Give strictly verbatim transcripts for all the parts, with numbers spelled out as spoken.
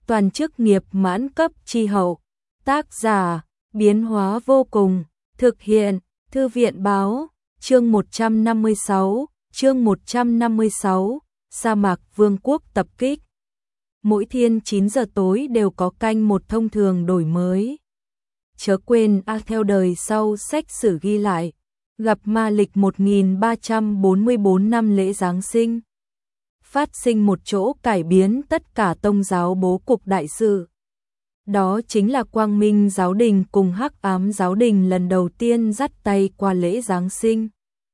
toàn chức nghiệp mãn cấp chi hậu. Tác giả, biến hóa vô cùng, thực hiện, Thư viện báo, chương một trăm năm mươi sáu, chương một trăm năm mươi sáu, sa mạc vương quốc tập kích. Mỗi thiên chín giờ tối đều có canh một thông thường đổi mới. Chớ quên a theo đời sau sách sử ghi lại, gặp ma lịch một nghìn ba trăm bốn mươi tư năm lễ Giáng sinh. Phát sinh một chỗ cải biến tất cả tông giáo bố cục đại sự. Đó chính là Quang Minh giáo đình cùng Hắc Ám giáo đình lần đầu tiên dắt tay qua lễ Giáng sinh.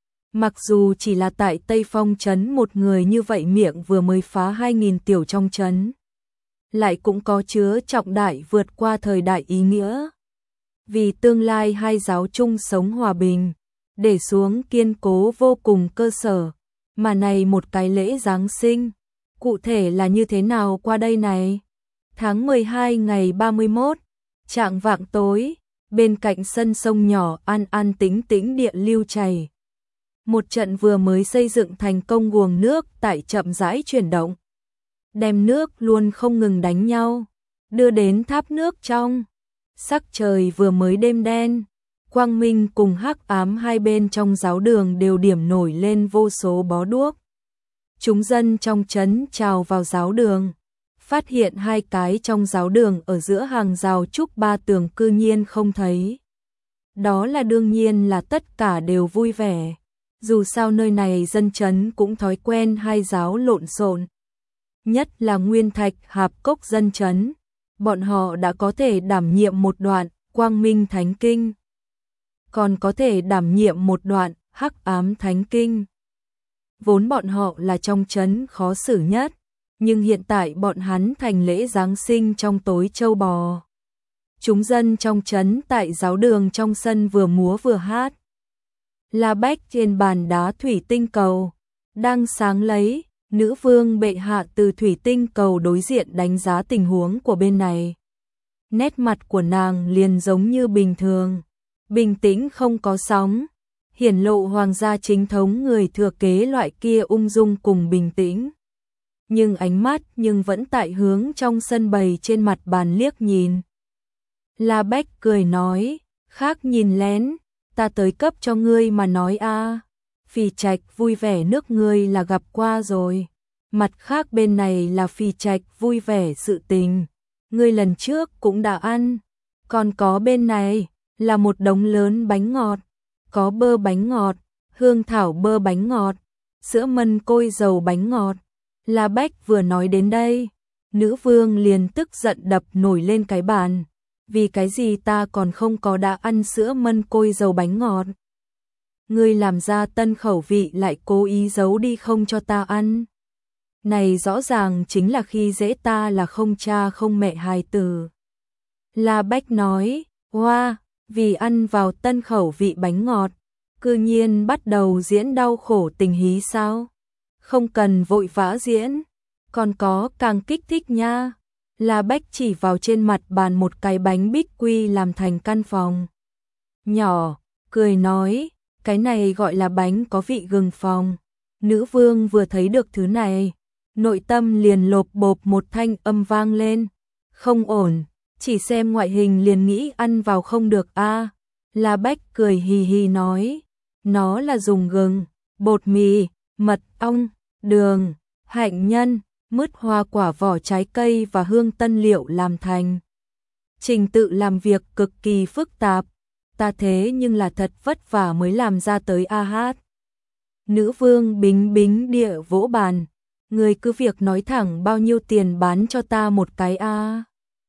Mặc dù chỉ là tại Tây Phong trấn một người như vậy miệng vừa mới phá hai nghìn tiểu trong trấn, lại cũng có chứa trọng đại vượt qua thời đại ý nghĩa. Vì tương lai hai giáo chung sống hòa bình, để xuống kiên cố vô cùng cơ sở, mà này một cái lễ Giáng sinh, cụ thể là như thế nào qua đây này? Tháng mười hai ngày ba mươi mốt, chạng vạng tối, bên cạnh sân sông nhỏ an an tĩnh tĩnh địa lưu chảy. Một trận vừa mới xây dựng thành công guồng nước tại chậm rãi chuyển động. Đem nước luôn không ngừng đánh nhau, đưa đến tháp nước trong. Sắc trời vừa mới đêm đen, Quang Minh cùng Hắc Ám hai bên trong giáo đường đều điểm nổi lên vô số bó đuốc. Chúng dân trong trấn trào vào giáo đường, phát hiện hai cái trong giáo đường ở giữa hàng rào trúc ba tường cư nhiên không thấy. Đó là đương nhiên là tất cả đều vui vẻ. Dù sao nơi này dân trấn cũng thói quen hai giáo lộn xộn. Nhất là Nguyên Thạch Hạp Cốc dân trấn, bọn họ đã có thể đảm nhiệm một đoạn Quang Minh Thánh Kinh, còn có thể đảm nhiệm một đoạn Hắc Ám Thánh Kinh. Vốn bọn họ là trong trấn khó xử nhất, nhưng hiện tại bọn hắn thành lễ Giáng sinh trong tối châu bò. Chúng dân trong trấn tại giáo đường trong sân vừa múa vừa hát. La Bách trên bàn đá thủy tinh cầu, đang sáng lấy, nữ vương bệ hạ từ thủy tinh cầu đối diện đánh giá tình huống của bên này. Nét mặt của nàng liền giống như bình thường, bình tĩnh không có sóng, hiển lộ hoàng gia chính thống người thừa kế loại kia ung dung cùng bình tĩnh. Nhưng ánh mắt nhưng vẫn tại hướng trong sân bày trên mặt bàn liếc nhìn. La Bách cười nói, khác nhìn lén, ta tới cấp cho ngươi mà nói a. Phì Trạch vui vẻ nước ngươi là gặp qua rồi, mặt khác bên này là Phì Trạch vui vẻ sự tình, ngươi lần trước cũng đã ăn, còn có bên này là một đống lớn bánh ngọt, có bơ bánh ngọt, hương thảo bơ bánh ngọt, sữa mân côi dầu bánh ngọt. La Bách vừa nói đến đây, nữ vương liền tức giận đập nổi lên cái bàn. Vì cái gì ta còn không có đã ăn sữa mân côi dầu bánh ngọt? Ngươi làm ra tân khẩu vị lại cố ý giấu đi không cho ta ăn. Này rõ ràng chính là khi dễ ta là không cha không mẹ hài tử. La Bách nói, hoa, vì ăn vào tân khẩu vị bánh ngọt, cư nhiên bắt đầu diễn đau khổ tình hí sao? Không cần vội vã diễn, còn có càng kích thích nha. La Bách chỉ vào trên mặt bàn một cái bánh bích quy làm thành căn phòng nhỏ, cười nói, cái này gọi là bánh có vị gừng phòng. Nữ vương vừa thấy được thứ này, nội tâm liền lộp bộp một thanh âm vang lên, không ổn, chỉ xem ngoại hình liền nghĩ ăn vào không được a. La Bách cười hì hì nói, nó là dùng gừng, bột mì, mật ong, đường, hạnh nhân, mứt hoa quả vỏ trái cây và hương tân liệu làm thành. Trình tự làm việc cực kỳ phức tạp, ta thế nhưng là thật vất vả mới làm ra tới a hát. Nữ vương bính bính địa vỗ bàn, người cứ việc nói thẳng bao nhiêu tiền bán cho ta một cái a.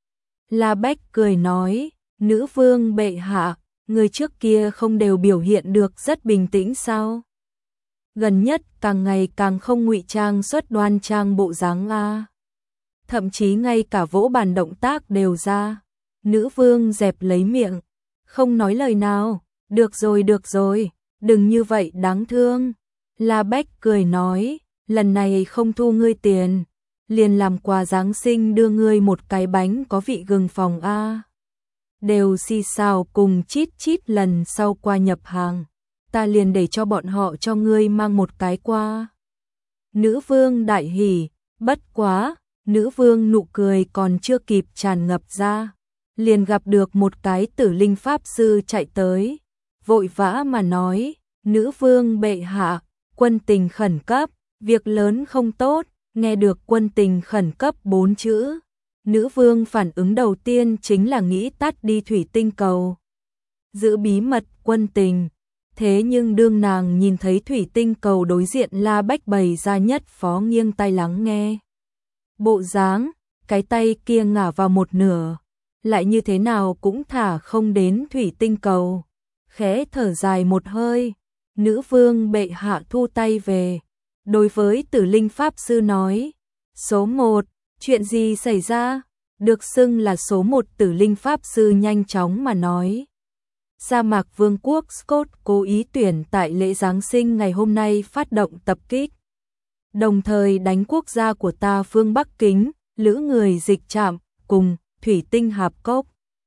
La Bách cười nói, nữ vương bệ hạ, người trước kia không đều biểu hiện được rất bình tĩnh sao? Gần nhất càng ngày càng không ngụy trang xuất đoan trang bộ dáng a. Thậm chí ngay cả vỗ bàn động tác đều ra. Nữ vương dẹp lấy miệng, không nói lời nào, được rồi được rồi, đừng như vậy đáng thương. La Bách cười nói, lần này không thu ngươi tiền, liền làm quà Giáng sinh đưa ngươi một cái bánh có vị gừng phòng a. Đều xì xào cùng chít chít lần sau qua nhập hàng. Ta liền để cho bọn họ cho ngươi mang một cái qua. Nữ vương đại hỉ, bất quá, Nữ vương nụ cười còn chưa kịp tràn ngập ra, liền gặp được một cái tử linh pháp sư chạy tới, vội vã mà nói, nữ vương bệ hạ, quân tình khẩn cấp, việc lớn không tốt. Nghe được quân tình khẩn cấp bốn chữ, nữ vương phản ứng đầu tiên chính là nghĩ tắt đi thủy tinh cầu, giữ bí mật quân tình. Thế nhưng đương nàng nhìn thấy thủy tinh cầu đối diện La Bách bày ra nhất phó nghiêng tay lắng nghe. Bộ dáng, cái tay kia ngả vào một nửa, lại như thế nào cũng thả không đến thủy tinh cầu. Khẽ thở dài một hơi, nữ vương bệ hạ thu tay về. Đối với tử linh pháp sư nói, số một, chuyện gì xảy ra? Được xưng là số một tử linh pháp sư nhanh chóng mà nói. Sa mạc vương quốc Scott cố ý tuyển tại lễ Giáng sinh ngày hôm nay phát động tập kích, đồng thời đánh quốc gia của ta phương Bắc Kính, lữ người dịch trạm, cùng thủy tinh hạp cốc.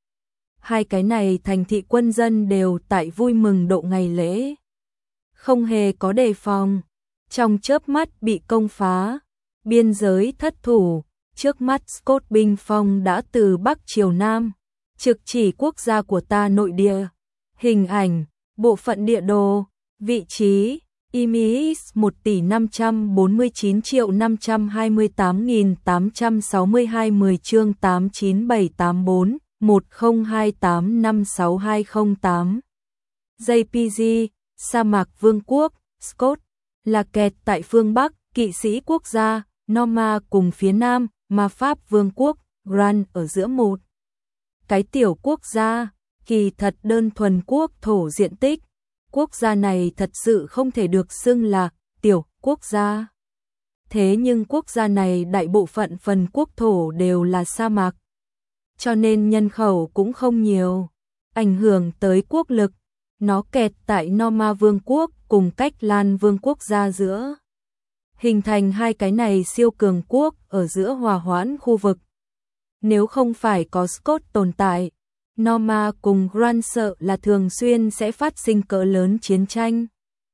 Hai cái này thành thị quân dân đều tại vui mừng độ ngày lễ, không hề có đề phòng. Trong chớp mắt bị công phá, biên giới thất thủ, trước mắt Scott binh phong đã từ Bắc chiều Nam, trực chỉ quốc gia của ta nội địa. Hình ảnh, bộ phận địa đồ, vị trí, i em i ích một tỷ năm trăm bốn mươi chín triệu năm trăm hai mươi tám nghìn tám trăm sáu mươi hai mười chương tám chín bảy tám bốn một không hai tám năm sáu hai không tám. giê pê giê, sa mạc vương quốc, Scott là kẹt tại phương Bắc, kỵ sĩ quốc gia, Norma cùng phía Nam, ma pháp vương quốc, Grand ở giữa một. Cái tiểu quốc gia, kỳ thật đơn thuần quốc thổ diện tích. Quốc gia này thật sự không thể được xưng là tiểu quốc gia. Thế nhưng quốc gia này đại bộ phận phần quốc thổ đều là sa mạc, cho nên nhân khẩu cũng không nhiều, ảnh hưởng tới quốc lực. Nó kẹt tại Norma vương quốc cùng Cách Lan vương quốc gia giữa, hình thành hai cái này siêu cường quốc ở giữa hòa hoãn khu vực. Nếu không phải có Scott tồn tại, Norma cùng Grand sợ là thường xuyên sẽ phát sinh cỡ lớn chiến tranh.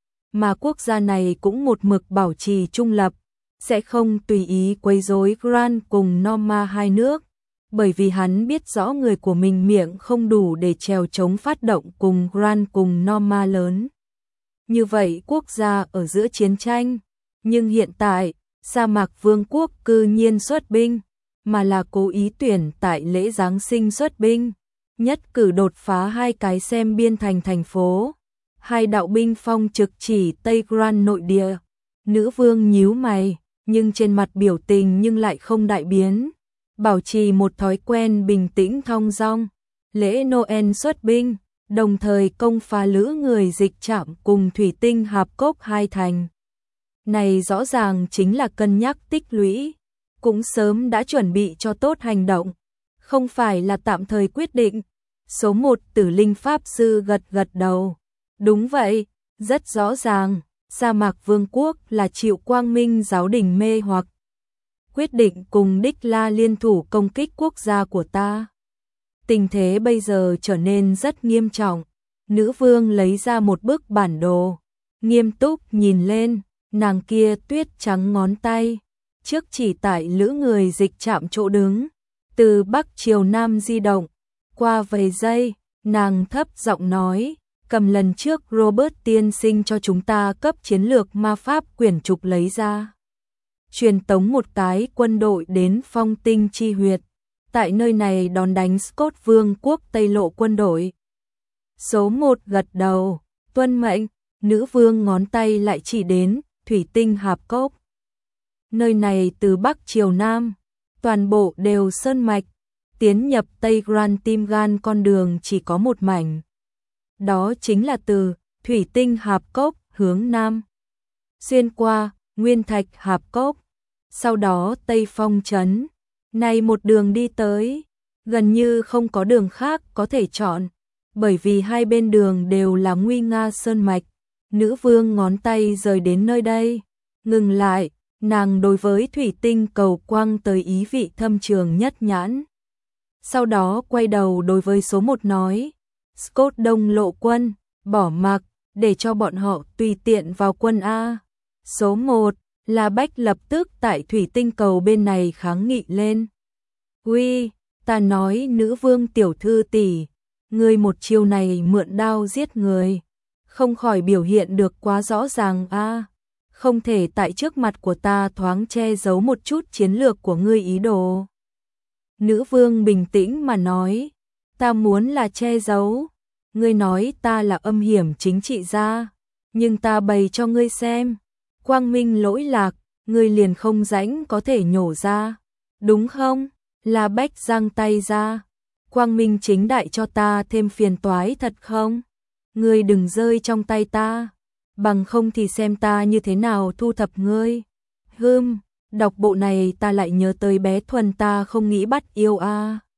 Mà quốc gia này cũng một mực bảo trì trung lập, sẽ không tùy ý quấy rối Grand cùng Norma hai nước, bởi vì hắn biết rõ người của mình miệng không đủ để trèo chống phát động cùng Grand cùng Norma lớn. Như vậy quốc gia ở giữa chiến tranh, nhưng hiện tại, sa mạc vương quốc cư nhiên xuất binh, mà là cố ý tuyển tại lễ Giáng sinh xuất binh, nhất cử đột phá hai cái xem biên thành thành phố, hai đạo binh phong trực chỉ Tây Grand nội địa. Nữ vương nhíu mày, nhưng trên mặt biểu tình nhưng lại không đại biến, bảo trì một thói quen bình tĩnh thong dong. Lễ Noel xuất binh, đồng thời công phá lữ người dịch trạm cùng thủy tinh hạp cốc hai thành. Này rõ ràng chính là cân nhắc tích lũy, cũng sớm đã chuẩn bị cho tốt hành động, không phải là tạm thời quyết định. Số một tử linh pháp sư gật gật đầu. Đúng vậy, rất rõ ràng, sa mạc vương quốc là chịu quang minh giáo đình mê hoặc, quyết định cùng Đích La liên thủ công kích quốc gia của ta. Tình thế bây giờ trở nên rất nghiêm trọng. Nữ vương lấy ra một bức bản đồ, nghiêm túc nhìn lên, nàng kia tuyết trắng ngón tay, trước chỉ tại lữ người dịch trạm chỗ đứng, từ Bắc chiều Nam di động. Qua vài giây, nàng thấp giọng nói, cầm lần trước Robert tiên sinh cho chúng ta cấp chiến lược ma pháp quyển trục lấy ra. Truyền tống một cái quân đội đến Phong Tinh Chi Huyệt, tại nơi này đón đánh Scott vương quốc Tây Lộ quân đội. Số một gật đầu, tuân mệnh. Nữ vương ngón tay lại chỉ đến thủy tinh hạp cốc. Nơi này từ Bắc chiều Nam, toàn bộ đều sơn mạch, tiến nhập Tây Grand Tim Gan con đường chỉ có một mảnh. Đó chính là từ thủy tinh hạp cốc hướng Nam, xuyên qua nguyên thạch hạp cốc, sau đó Tây Phong trấn. Này một đường đi tới, gần như không có đường khác có thể chọn, bởi vì hai bên đường đều là nguy nga sơn mạch. Nữ vương ngón tay rời đến nơi đây, ngừng lại, nàng đối với thủy tinh cầu quang tới ý vị thâm trường nhất nhãn. Sau đó quay đầu đối với số một nói, Scott đông lộ quân, bỏ mặc, để cho bọn họ tùy tiện vào quân A. Số một, La Bách lập tức tại thủy tinh cầu bên này kháng nghị lên. Uy, ta nói nữ vương tiểu thư tỷ, ngươi một chiêu này mượn đao giết người, không khỏi biểu hiện được quá rõ ràng a, không thể tại trước mặt của ta thoáng che giấu một chút chiến lược của ngươi ý đồ. Nữ vương bình tĩnh mà nói, ta muốn là che giấu, ngươi nói ta là âm hiểm chính trị gia, nhưng ta bày cho ngươi xem, quang minh lỗi lạc, ngươi liền không rãnh có thể nhổ ra, đúng không? La Bách giang tay ra, quang minh chính đại cho ta thêm phiền toái thật không? Ngươi đừng rơi trong tay ta, bằng không thì xem ta như thế nào thu thập ngươi. Hừm, đọc bộ này ta lại nhớ tới bé Thuần ta không nghĩ bắt yêu a. À.